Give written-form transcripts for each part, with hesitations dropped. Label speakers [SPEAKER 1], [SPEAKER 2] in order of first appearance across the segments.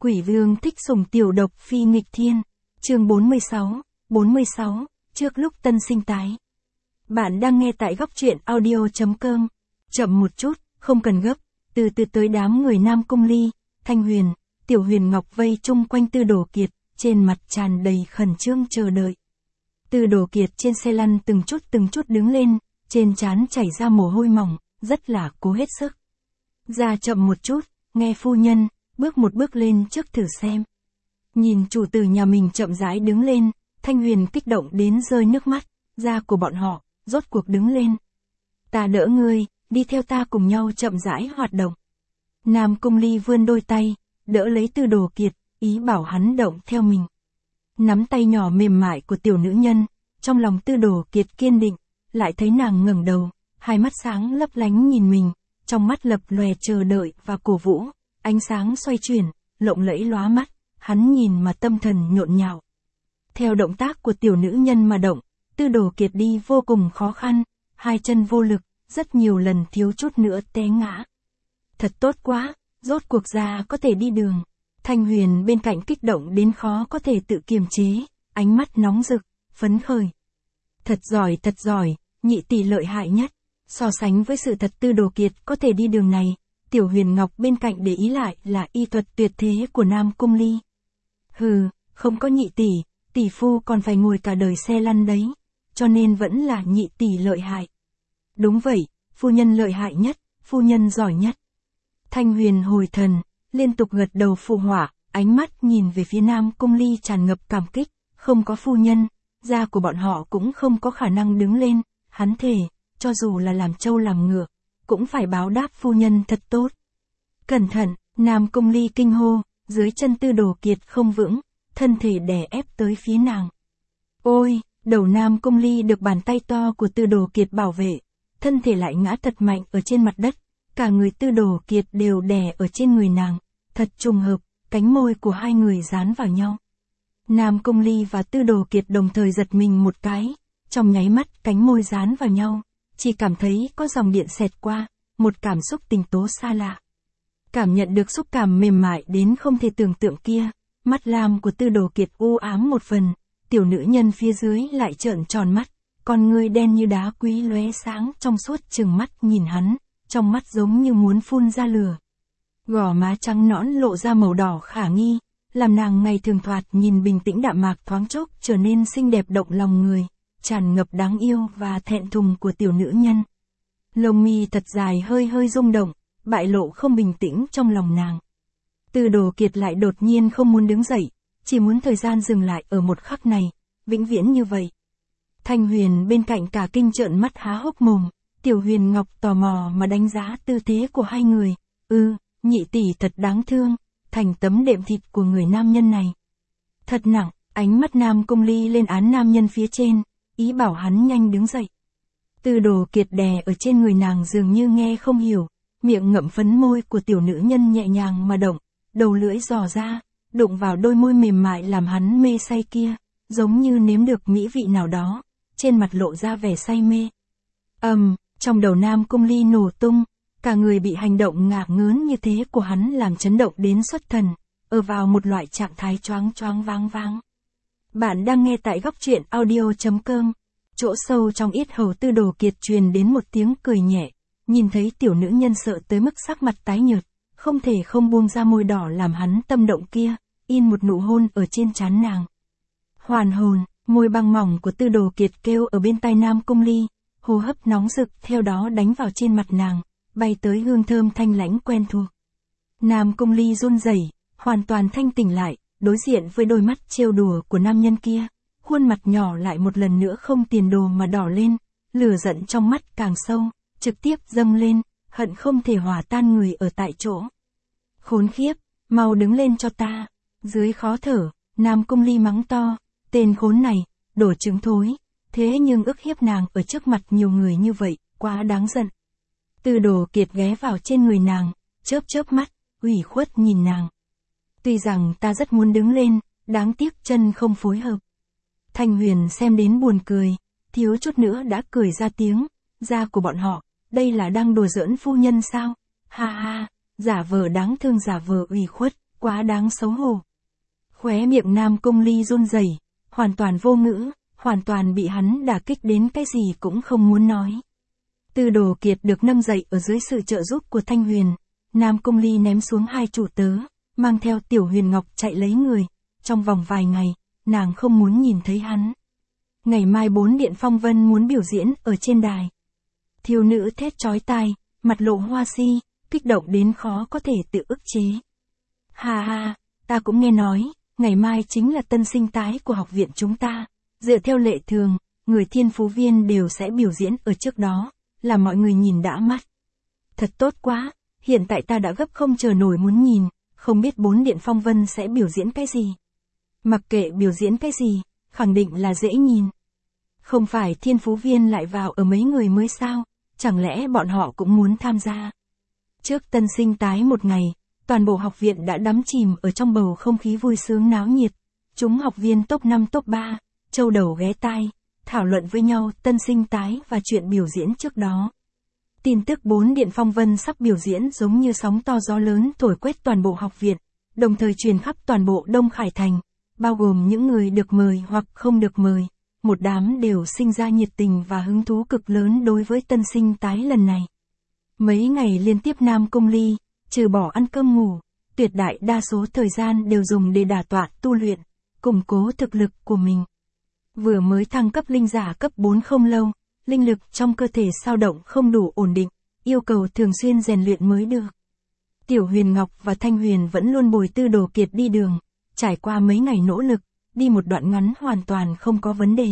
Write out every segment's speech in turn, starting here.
[SPEAKER 1] Quỷ vương thích sủng tiểu độc phi nghịch thiên. Chương 46, trước lúc tân sinh tái. Bạn đang nghe tại góc truyện audio.com. Chậm một chút, không cần gấp, từ từ tới đám người Nam Cung Ly, Thanh Huyền, Tiểu Huyền Ngọc vây chung quanh Tư Đồ Kiệt, trên mặt tràn đầy khẩn trương chờ đợi. Tư Đồ Kiệt trên xe lăn từng chút đứng lên, trên trán chảy ra mồ hôi mỏng, rất là cố hết sức. Ra chậm một chút, nghe phu nhân, bước một bước lên trước thử xem. Nhìn chủ tử nhà mình chậm rãi đứng lên, Thanh Huyền kích động đến rơi nước mắt, da của bọn họ, rốt cuộc đứng lên. Ta đỡ ngươi, đi theo ta cùng nhau chậm rãi hoạt động. Nam Cung Ly vươn đôi tay, đỡ lấy Tư Đồ Kiệt, ý bảo hắn động theo mình. Nắm tay nhỏ mềm mại của tiểu nữ nhân, trong lòng Tư Đồ Kiệt kiên định, lại thấy nàng ngẩng đầu, hai mắt sáng lấp lánh nhìn mình, trong mắt lập lòe chờ đợi và cổ vũ, ánh sáng xoay chuyển, lộng lẫy lóa mắt, hắn nhìn mà tâm thần nhộn nhạo. Theo động tác của tiểu nữ nhân mà động, Tư Đồ Kiệt đi vô cùng khó khăn, hai chân vô lực, rất nhiều lần thiếu chút nữa té ngã. Thật tốt quá, rốt cuộc ra có thể đi đường. Thanh Huyền bên cạnh kích động đến khó có thể tự kiềm chế, ánh mắt nóng rực, phấn khởi. Thật giỏi, nhị tỷ lợi hại nhất. So sánh với sự thật Tư Đồ Kiệt có thể đi đường này, Tiểu Huyền Ngọc bên cạnh để ý lại là y thuật tuyệt thế của Nam Cung Ly. Hừ, không có nhị tỷ, tỷ phu còn phải ngồi cả đời xe lăn đấy, cho nên vẫn là nhị tỷ lợi hại. Đúng vậy, phu nhân lợi hại nhất, phu nhân giỏi nhất. Thanh Huyền hồi thần, liên tục gật đầu phụ họa, ánh mắt nhìn về phía Nam Cung Ly tràn ngập cảm kích, không có phu nhân, da của bọn họ cũng không có khả năng đứng lên, hắn thề, cho dù là làm trâu làm ngựa, cũng phải báo đáp phu nhân thật tốt. Cẩn thận, Nam Cung Ly kinh hô, dưới chân Tư Đồ Kiệt không vững, thân thể đè ép tới phía nàng. Ôi, đầu Nam Cung Ly được bàn tay to của Tư Đồ Kiệt bảo vệ, thân thể lại ngã thật mạnh ở trên mặt đất, cả người Tư Đồ Kiệt đều đè ở trên người nàng, thật trùng hợp, cánh môi của hai người dán vào nhau. Nam Cung Ly và Tư Đồ Kiệt đồng thời giật mình một cái, trong nháy mắt cánh môi dán vào nhau, chỉ cảm thấy có dòng điện xẹt qua, một cảm xúc tình tố xa lạ. Cảm nhận được xúc cảm mềm mại đến không thể tưởng tượng kia, mắt lam của Tư Đồ Kiệt u ám một phần, tiểu nữ nhân phía dưới lại trợn tròn mắt, con ngươi đen như đá quý lóe sáng trong suốt trừng mắt nhìn hắn, trong mắt giống như muốn phun ra lửa. Gò má trắng nõn lộ ra màu đỏ khả nghi, làm nàng ngày thường thoạt nhìn bình tĩnh đạm mạc thoáng chốc trở nên xinh đẹp động lòng người, tràn ngập đáng yêu và thẹn thùng của tiểu nữ nhân. Lông mi thật dài hơi rung động, bại lộ không bình tĩnh trong lòng nàng. Tư Đồ Kiệt lại đột nhiên không muốn đứng dậy, chỉ muốn thời gian dừng lại ở một khắc này, vĩnh viễn như vậy. Thanh Huyền bên cạnh cả kinh trợn mắt há hốc mồm, Tiểu Huyền Ngọc tò mò mà đánh giá tư thế của hai người. Nhị tỷ thật đáng thương, thành tấm đệm thịt của người nam nhân này. Thật nặng, ánh mắt Nam Cung Ly lên án nam nhân phía trên, ý bảo hắn nhanh đứng dậy. Tư Đồ Kiệt đè ở trên người nàng dường như nghe không hiểu, miệng ngậm phấn môi của tiểu nữ nhân nhẹ nhàng mà động, đầu lưỡi dò ra, đụng vào đôi môi mềm mại làm hắn mê say kia, giống như nếm được mỹ vị nào đó, trên mặt lộ ra vẻ say mê. Trong đầu Nam Cung Ly nổ tung, cả người bị hành động ngạc ngớn như thế của hắn làm chấn động đến xuất thần, ở vào một loại trạng thái choáng váng. Bạn đang nghe tại góc truyện audio.com. Chỗ sâu trong yết hầu Tư Đồ Kiệt truyền đến một tiếng cười nhẹ, nhìn thấy tiểu nữ nhân sợ tới mức sắc mặt tái nhợt, không thể không buông ra môi đỏ làm hắn tâm động kia, in một nụ hôn ở trên trán nàng. Hoàn hồn, môi băng mỏng của Tư Đồ Kiệt kêu ở bên tai Nam Cung Ly, hô hấp nóng rực theo đó đánh vào trên mặt nàng, bay tới hương thơm thanh lãnh quen thuộc. Nam Cung Ly run rẩy, hoàn toàn thanh tỉnh lại, đối diện với đôi mắt trêu đùa của nam nhân kia, khuôn mặt nhỏ lại một lần nữa không tiền đồ mà đỏ lên, lửa giận trong mắt càng sâu, trực tiếp dâng lên, hận không thể hòa tan người ở tại chỗ. Khốn khiếp, mau đứng lên cho ta. Dưới khó thở, Nam Cung Ly mắng to, tên khốn này, đổ trứng thối, thế nhưng ức hiếp nàng ở trước mặt nhiều người như vậy, quá đáng giận. Tư Đồ Kiệt ghé vào trên người nàng, chớp mắt, ủy khuất nhìn nàng. Tuy rằng ta rất muốn đứng lên, đáng tiếc chân không phối hợp. Thanh Huyền xem đến buồn cười, thiếu chút nữa đã cười ra tiếng, da của bọn họ, đây là đang đùa giỡn phu nhân sao? Ha ha, giả vờ đáng thương giả vờ ủy khuất, quá đáng xấu hổ. Khóe miệng Nam Cung Ly run rẩy, hoàn toàn vô ngữ, hoàn toàn bị hắn đả kích đến cái gì cũng không muốn nói. Tư Đồ Kiệt được nâng dậy ở dưới sự trợ giúp của Thanh Huyền, Nam Cung Ly ném xuống hai chủ tớ, mang theo Tiểu Huyền Ngọc chạy lấy người, trong vòng vài ngày, nàng không muốn nhìn thấy hắn. Ngày mai 4 điện phong vân muốn biểu diễn ở trên đài. Thiếu nữ thét chói tai, mặt lộ hoa si, kích động đến khó có thể tự ức chế. Hà hà, ta cũng nghe nói, ngày mai chính là tân sinh tái của học viện chúng ta. Dựa theo lệ thường, người thiên phú viên đều sẽ biểu diễn ở trước đó, làm mọi người nhìn đã mắt. Thật tốt quá, hiện tại ta đã gấp không chờ nổi muốn nhìn, không biết 4 điện phong vân sẽ biểu diễn cái gì. Mặc kệ biểu diễn cái gì, khẳng định là dễ nhìn. Không phải thiên phú viên lại vào ở mấy người mới sao, chẳng lẽ bọn họ cũng muốn tham gia. Trước tân sinh tái một ngày, toàn bộ học viện đã đắm chìm ở trong bầu không khí vui sướng náo nhiệt. Chúng học viên top 5 top 3, châu đầu ghé tai, thảo luận với nhau tân sinh tái và chuyện biểu diễn trước đó. Tin tức 4 điện phong vân sắp biểu diễn giống như sóng to gió lớn thổi quét toàn bộ học viện, đồng thời truyền khắp toàn bộ Đông Khải Thành, bao gồm những người được mời hoặc không được mời. Một đám đều sinh ra nhiệt tình và hứng thú cực lớn đối với tân sinh tái lần này. Mấy ngày liên tiếp Nam Cung Ly, trừ bỏ ăn cơm ngủ, tuyệt đại đa số thời gian đều dùng để đả tọa tu luyện, củng cố thực lực của mình. Vừa mới thăng cấp linh giả cấp 4 không lâu, linh lực trong cơ thể dao động không đủ ổn định, yêu cầu thường xuyên rèn luyện mới được. Tiểu Huyền Ngọc và Thanh Huyền vẫn luôn bồi Tư Đồ Kiệt đi đường, trải qua mấy ngày nỗ lực, đi một đoạn ngắn hoàn toàn không có vấn đề.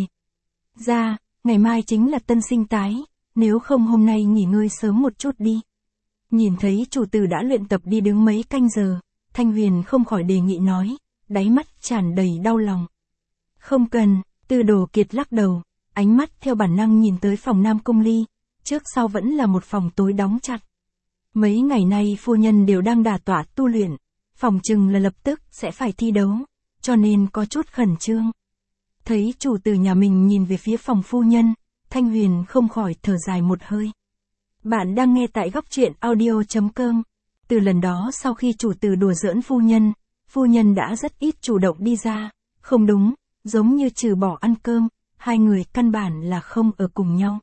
[SPEAKER 1] Ngày mai chính là tân sinh tái, nếu không hôm nay nghỉ ngơi sớm một chút đi. Nhìn thấy chủ tử đã luyện tập đi đứng mấy canh giờ, Thanh Huyền không khỏi đề nghị nói, đáy mắt tràn đầy đau lòng. Không cần, Tư Đồ Kiệt lắc đầu, ánh mắt theo bản năng nhìn tới phòng Nam Cung Ly, trước sau vẫn là một phòng tối đóng chặt. Mấy ngày nay phu nhân đều đang đả tọa tu luyện, phòng chừng là lập tức sẽ phải thi đấu, cho nên có chút khẩn trương. Thấy chủ tử nhà mình nhìn về phía phòng phu nhân, Thanh Huyền không khỏi thở dài một hơi. Bạn đang nghe tại góc truyện audio.com. Từ lần đó sau khi chủ tử đùa giỡn phu nhân đã rất ít chủ động đi ra, không đúng, giống như trừ bỏ ăn cơm, hai người căn bản là không ở cùng nhau.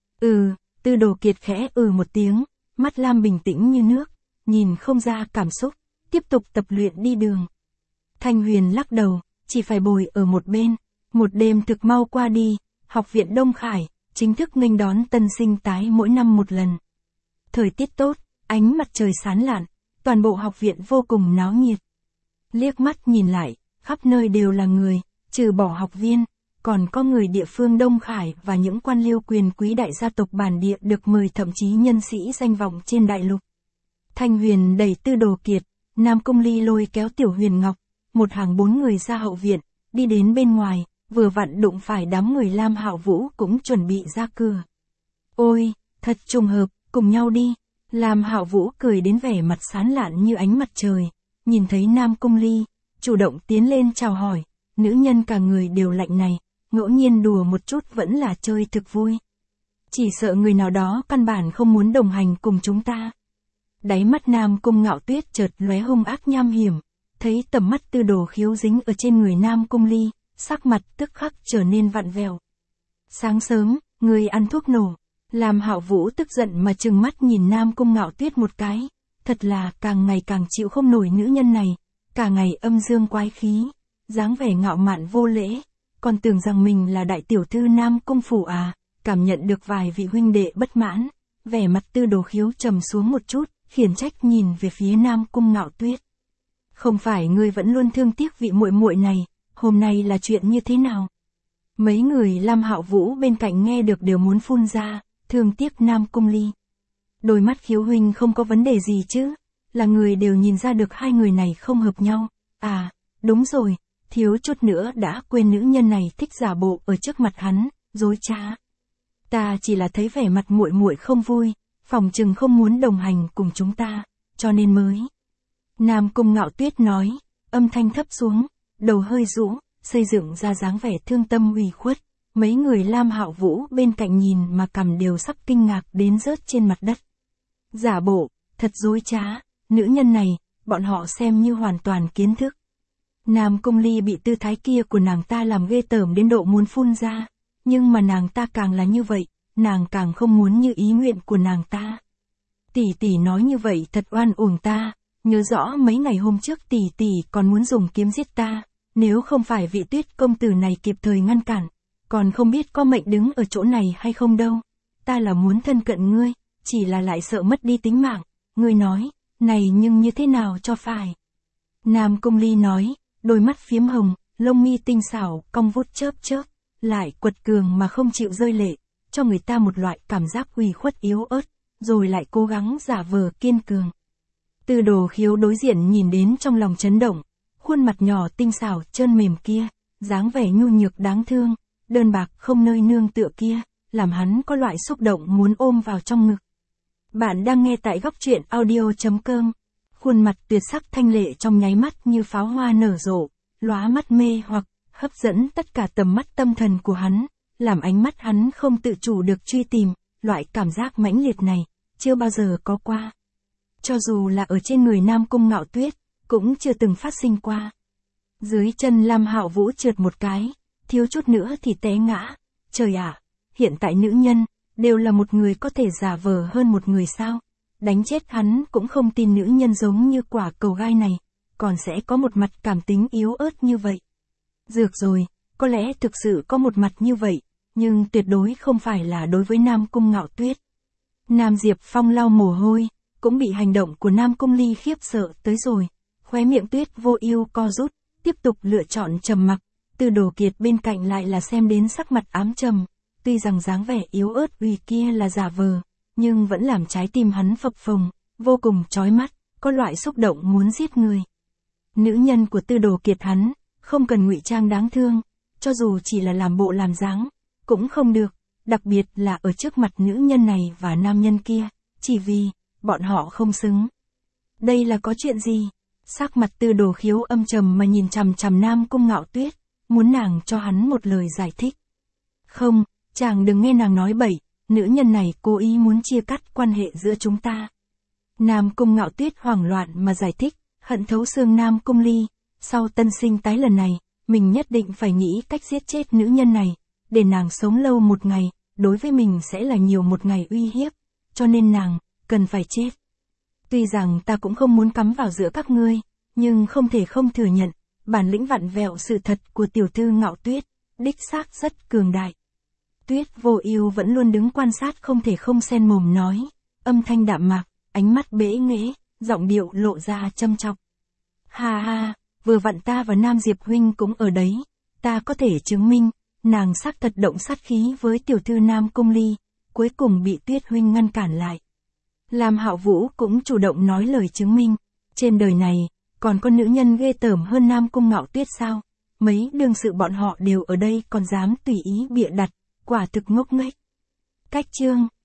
[SPEAKER 1] Tư Đồ Kiệt khẽ một tiếng, mắt lam bình tĩnh như nước, nhìn không ra cảm xúc, tiếp tục tập luyện đi đường. Thanh Huyền lắc đầu, chỉ phải bồi ở một bên. Một đêm thực mau qua đi, học viện Đông Khải, chính thức nghênh đón tân sinh tái mỗi năm một lần. Thời tiết tốt, ánh mặt trời sáng lạn, toàn bộ học viện vô cùng náo nhiệt. Liếc mắt nhìn lại, khắp nơi đều là người, trừ bỏ học viên, còn có người địa phương Đông Khải và những quan liêu quyền quý đại gia tộc bản địa được mời, thậm chí nhân sĩ danh vọng trên đại lục. Thanh Huyền đẩy Tư Đồ Kiệt, Nam Cung Ly lôi kéo Tiểu Huyền Ngọc, một hàng 4 người ra hậu viện, đi đến bên ngoài, vừa vặn đụng phải đám người Lam Hạo Vũ cũng chuẩn bị ra cửa. Ôi, thật trùng hợp, cùng nhau đi. Lam Hạo Vũ cười đến vẻ mặt sáng lạn như ánh mặt trời, nhìn thấy Nam Cung Ly, chủ động tiến lên chào hỏi, nữ nhân cả người đều lạnh này, ngẫu nhiên đùa một chút vẫn là chơi thực vui. Chỉ sợ người nào đó căn bản không muốn đồng hành cùng chúng ta. Đáy mắt Nam Cung Ngạo Tuyết chợt lóe hung ác nham hiểm, thấy tầm mắt Tư Đồ Khiếu dính ở trên người Nam Cung Ly, sắc mặt tức khắc trở nên vặn vẹo. Sáng sớm, người ăn thuốc nổ. Lam Hạo Vũ tức giận mà trừng mắt nhìn Nam Cung Ngạo Tuyết một cái, thật là càng ngày càng chịu không nổi nữ nhân này, cả ngày âm dương quái khí, dáng vẻ ngạo mạn vô lễ, còn tưởng rằng mình là đại tiểu thư Nam Cung phủ à. Cảm nhận được vài vị huynh đệ bất mãn, vẻ mặt Tư Đồ Khiếu trầm xuống một chút, khiển trách nhìn về phía Nam Cung Ngạo Tuyết. Không phải ngươi vẫn luôn thương tiếc vị muội muội này, hôm nay là chuyện như thế nào? Mấy người Lam Hạo Vũ bên cạnh nghe được đều muốn phun ra, thương tiếc Nam Cung Ly. Đôi mắt Khiếu huynh không có vấn đề gì chứ, là người đều nhìn ra được hai người này không hợp nhau. À, đúng rồi, thiếu chút nữa đã quên nữ nhân này thích giả bộ ở trước mặt hắn, dối trá. Ta chỉ là thấy vẻ mặt muội muội không vui, phỏng chừng không muốn đồng hành cùng chúng ta, cho nên mới. Nam Cung Ngạo Tuyết nói, âm thanh thấp xuống, đầu hơi rũ, xây dựng ra dáng vẻ thương tâm ủy khuất. Mấy người Lam Hạo Vũ bên cạnh nhìn mà cằm đều sắp kinh ngạc đến rớt trên mặt đất. Giả bộ, thật dối trá, nữ nhân này, bọn họ xem như hoàn toàn kiến thức. Nam Cung Ly bị tư thái kia của nàng ta làm ghê tởm đến độ muốn phun ra, nhưng mà nàng ta càng là như vậy, nàng càng không muốn như ý nguyện của nàng ta. Tỷ tỷ nói như vậy thật oan uổng ta, nhớ rõ mấy ngày hôm trước tỷ tỷ còn muốn dùng kiếm giết ta, nếu không phải vị Tuyết công tử này kịp thời ngăn cản, còn không biết có mệnh đứng ở chỗ này hay không đâu. Ta là muốn thân cận ngươi, chỉ là lại sợ mất đi tính mạng, ngươi nói, này nhưng như thế nào cho phải. Nam Cung Ly nói, đôi mắt phiếm hồng, lông mi tinh xảo, cong vút chớp chớp, lại quật cường mà không chịu rơi lệ, cho người ta một loại cảm giác ủy khuất yếu ớt, rồi lại cố gắng giả vờ kiên cường. Tư Đồ Khiếu đối diện nhìn đến trong lòng chấn động, khuôn mặt nhỏ tinh xảo trơn mềm kia, dáng vẻ nhu nhược đáng thương, đơn bạc không nơi nương tựa kia, làm hắn có loại xúc động muốn ôm vào trong ngực. Bạn đang nghe tại góc truyện audio.com. Khuôn mặt tuyệt sắc thanh lệ trong nháy mắt như pháo hoa nở rộ, lóa mắt mê hoặc, hấp dẫn tất cả tầm mắt tâm thần của hắn, làm ánh mắt hắn không tự chủ được truy tìm, loại cảm giác mãnh liệt này, chưa bao giờ có qua. Cho dù là ở trên người Nam Cung Ngạo Tuyết, cũng chưa từng phát sinh qua. Dưới chân Lam Hạo Vũ trượt một cái, thiếu chút nữa thì té ngã. Trời ạ, hiện tại nữ nhân, đều là một người có thể giả vờ hơn một người sao? Đánh chết hắn cũng không tin nữ nhân giống như quả cầu gai này, còn sẽ có một mặt cảm tính yếu ớt như vậy. Dược rồi, có lẽ thực sự có một mặt như vậy, nhưng tuyệt đối không phải là đối với Nam Cung Ngạo Tuyết. Nam Diệp Phong lau mồ hôi, cũng bị hành động của Nam Cung Ly khiếp sợ tới rồi, khóe miệng Tuyết Vô Ưu co rút, tiếp tục lựa chọn trầm mặc. Tư Đồ Kiệt bên cạnh lại là xem đến sắc mặt ám trầm, tuy rằng dáng vẻ yếu ớt uy kia là giả vờ, nhưng vẫn làm trái tim hắn phập phồng, vô cùng chói mắt, có loại xúc động muốn giết người. Nữ nhân của Tư Đồ Kiệt hắn, không cần ngụy trang đáng thương, cho dù chỉ là làm bộ làm dáng, cũng không được, đặc biệt là ở trước mặt nữ nhân này và nam nhân kia, chỉ vì, bọn họ không xứng. Đây là có chuyện gì? Sắc mặt Tư Đồ Khiếu âm trầm mà nhìn chằm chằm Nam Cung Ngạo Tuyết, muốn nàng cho hắn một lời giải thích. Không, chàng đừng nghe nàng nói bậy, nữ nhân này cố ý muốn chia cắt quan hệ giữa chúng ta. Nam Cung Ngạo Tuyết hoảng loạn mà giải thích, hận thấu xương Nam Cung Ly, sau tân sinh tái lần này, mình nhất định phải nghĩ cách giết chết nữ nhân này, để nàng sống lâu một ngày, đối với mình sẽ là nhiều một ngày uy hiếp, cho nên nàng, cần phải chết. Tuy rằng ta cũng không muốn cắm vào giữa các ngươi, nhưng không thể không thừa nhận, bản lĩnh vặn vẹo sự thật của tiểu thư Ngạo Tuyết, đích xác rất cường đại. Tuyết Vô Ưu vẫn luôn đứng quan sát không thể không xen mồm nói, âm thanh đạm mạc, ánh mắt bẽ nghễ, giọng điệu lộ ra châm chọc. Ha ha, vừa vặn ta và Nam Diệp huynh cũng ở đấy, ta có thể chứng minh, nàng xác thật động sát khí với tiểu thư Nam Cung Ly, cuối cùng bị Tuyết huynh ngăn cản lại. Lam Hạo Vũ cũng chủ động nói lời chứng minh, trên đời này, còn có nữ nhân ghê tởm hơn Nam Cung Ngạo Tuyết sao? Mấy đương sự bọn họ đều ở đây còn dám tùy ý bịa đặt, quả thực ngốc nghếch. Cách chương